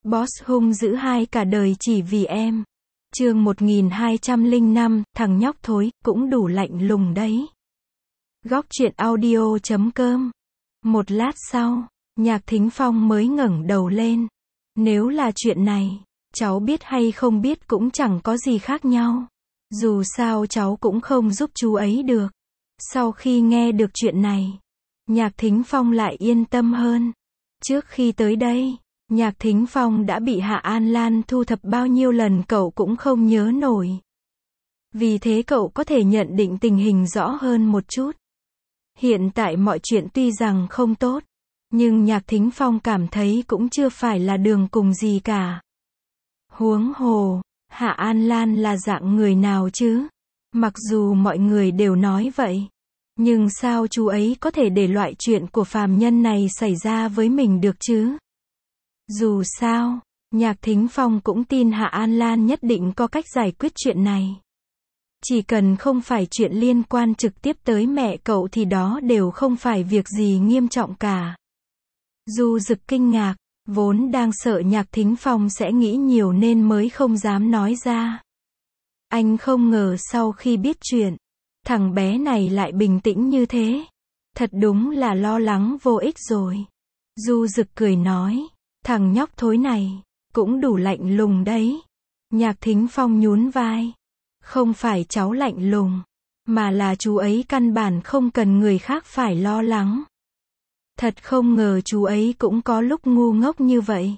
Boss hung dữ hai cả đời chỉ vì em. Chương 1205, thằng nhóc thối, cũng đủ lạnh lùng đấy. Góc truyện audio.com. Một lát sau, Nhạc Thính Phong mới ngẩng đầu lên. Nếu là chuyện này, cháu biết hay không biết cũng chẳng có gì khác nhau. Dù sao cháu cũng không giúp chú ấy được. Sau khi nghe được chuyện này, Nhạc Thính Phong lại yên tâm hơn. Trước khi tới đây, Nhạc Thính Phong đã bị Hạ An Lan thu thập bao nhiêu lần cậu cũng không nhớ nổi. Vì thế cậu có thể nhận định tình hình rõ hơn một chút. Hiện tại mọi chuyện tuy rằng không tốt, nhưng Nhạc Thính Phong cảm thấy cũng chưa phải là đường cùng gì cả. Huống hồ, Hạ An Lan là dạng người nào chứ? Mặc dù mọi người đều nói vậy, nhưng sao chú ấy có thể để loại chuyện của phàm nhân này xảy ra với mình được chứ? Dù sao, Nhạc Thính Phong cũng tin Hạ An Lan nhất định có cách giải quyết chuyện này. Chỉ cần không phải chuyện liên quan trực tiếp tới mẹ cậu thì đó đều không phải việc gì nghiêm trọng cả. Du Dực kinh ngạc, vốn đang sợ Nhạc Thính Phong sẽ nghĩ nhiều nên mới không dám nói ra. Anh không ngờ sau khi biết chuyện, thằng bé này lại bình tĩnh như thế. Thật đúng là lo lắng vô ích rồi. Du Dực cười nói, thằng nhóc thối này, cũng đủ lạnh lùng đấy. Nhạc Thính Phong nhún vai. Không phải cháu lạnh lùng, mà là chú ấy căn bản không cần người khác phải lo lắng. Thật không ngờ chú ấy cũng có lúc ngu ngốc như vậy.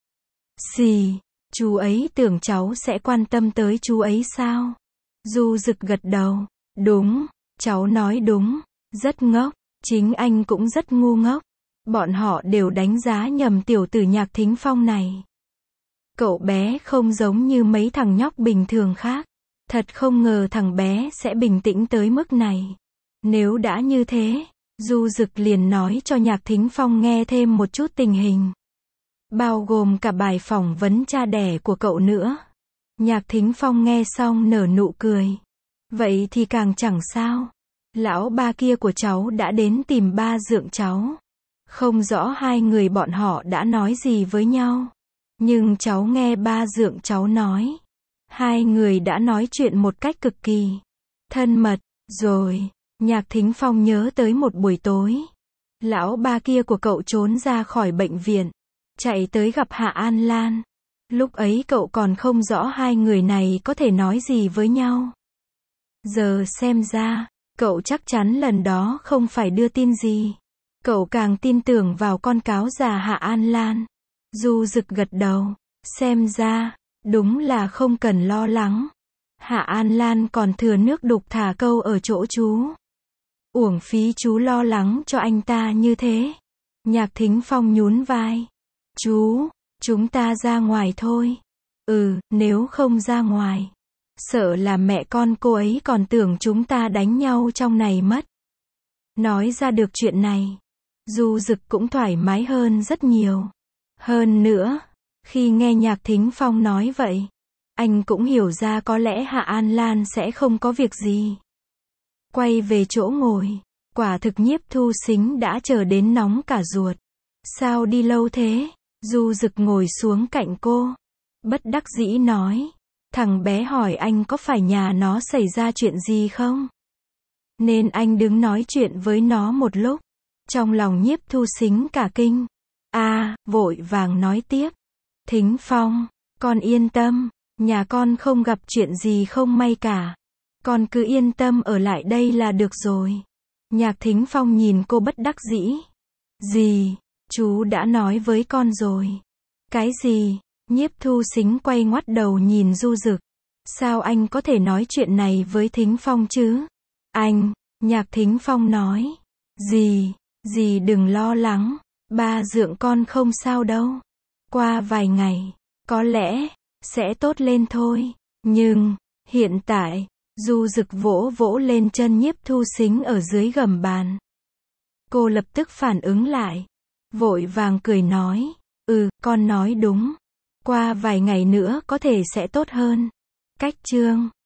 Xì, chú ấy tưởng cháu sẽ quan tâm tới chú ấy sao? Du Dực gật đầu. Đúng, cháu nói đúng, rất ngốc, chính anh cũng rất ngu ngốc. Bọn họ đều đánh giá nhầm tiểu tử Nhạc Thính Phong này. Cậu bé không giống như mấy thằng nhóc bình thường khác. Thật không ngờ thằng bé sẽ bình tĩnh tới mức này. Nếu đã như thế, Du Dực liền nói cho Nhạc Thính Phong nghe thêm một chút tình hình. Bao gồm cả bài phỏng vấn cha đẻ của cậu nữa. Nhạc Thính Phong nghe xong nở nụ cười. Vậy thì càng chẳng sao. Lão ba kia của cháu đã đến tìm ba dượng cháu. Không rõ hai người bọn họ đã nói gì với nhau. Nhưng cháu nghe ba dượng cháu nói. Hai người đã nói chuyện một cách cực kỳ thân mật. Rồi, Nhạc Thính Phong nhớ tới một buổi tối. Lão ba kia của cậu trốn ra khỏi bệnh viện, chạy tới gặp Hạ An Lan. Lúc ấy cậu còn không rõ hai người này có thể nói gì với nhau. Giờ xem ra, cậu chắc chắn lần đó không phải đưa tin gì. Cậu càng tin tưởng vào con cáo già Hạ An Lan. Du Dực gật đầu. Xem ra, đúng là không cần lo lắng. Hạ An Lan còn thừa nước đục thả câu ở chỗ chú. Uổng phí chú lo lắng cho anh ta như thế. Nhạc Thính Phong nhún vai. Chú, chúng ta ra ngoài thôi. Nếu không ra ngoài, sợ là mẹ con cô ấy còn tưởng chúng ta đánh nhau trong này mất. Nói ra được chuyện này, Du Dực cũng thoải mái hơn rất nhiều. Hơn nữa, khi nghe Nhạc Thính Phong nói vậy, anh cũng hiểu ra có lẽ Hạ An Lan sẽ không có việc gì. Quay về chỗ ngồi, quả thực Nhiếp Thu Sính đã chờ đến nóng cả ruột. Sao đi lâu thế? Du Dực ngồi xuống cạnh cô. Bất đắc dĩ nói. Thằng bé hỏi anh có phải nhà nó xảy ra chuyện gì không? Nên anh đứng nói chuyện với nó một lúc. Trong lòng Nhiếp Thu Sính cả kinh. Vội vàng nói tiếp. Thính Phong, con yên tâm, nhà con không gặp chuyện gì không may cả. Con cứ yên tâm ở lại đây là được rồi. Nhạc Thính Phong nhìn cô bất đắc dĩ. Gì? Chú đã nói với con rồi. Cái gì? Nhiếp Thu Sính quay ngoắt đầu nhìn Du Dực. Sao anh có thể nói chuyện này với Thính Phong chứ? Nhạc Thính Phong nói. Dì đừng lo lắng. Ba dượng con không sao đâu. Qua vài ngày, có lẽ sẽ tốt lên thôi. Nhưng, hiện tại, Du Dực vỗ vỗ lên chân Nhiếp Thu Sính ở dưới gầm bàn. Cô lập tức phản ứng lại. Vội vàng cười nói. Con nói đúng. Qua vài ngày nữa có thể sẽ tốt hơn. Cách chương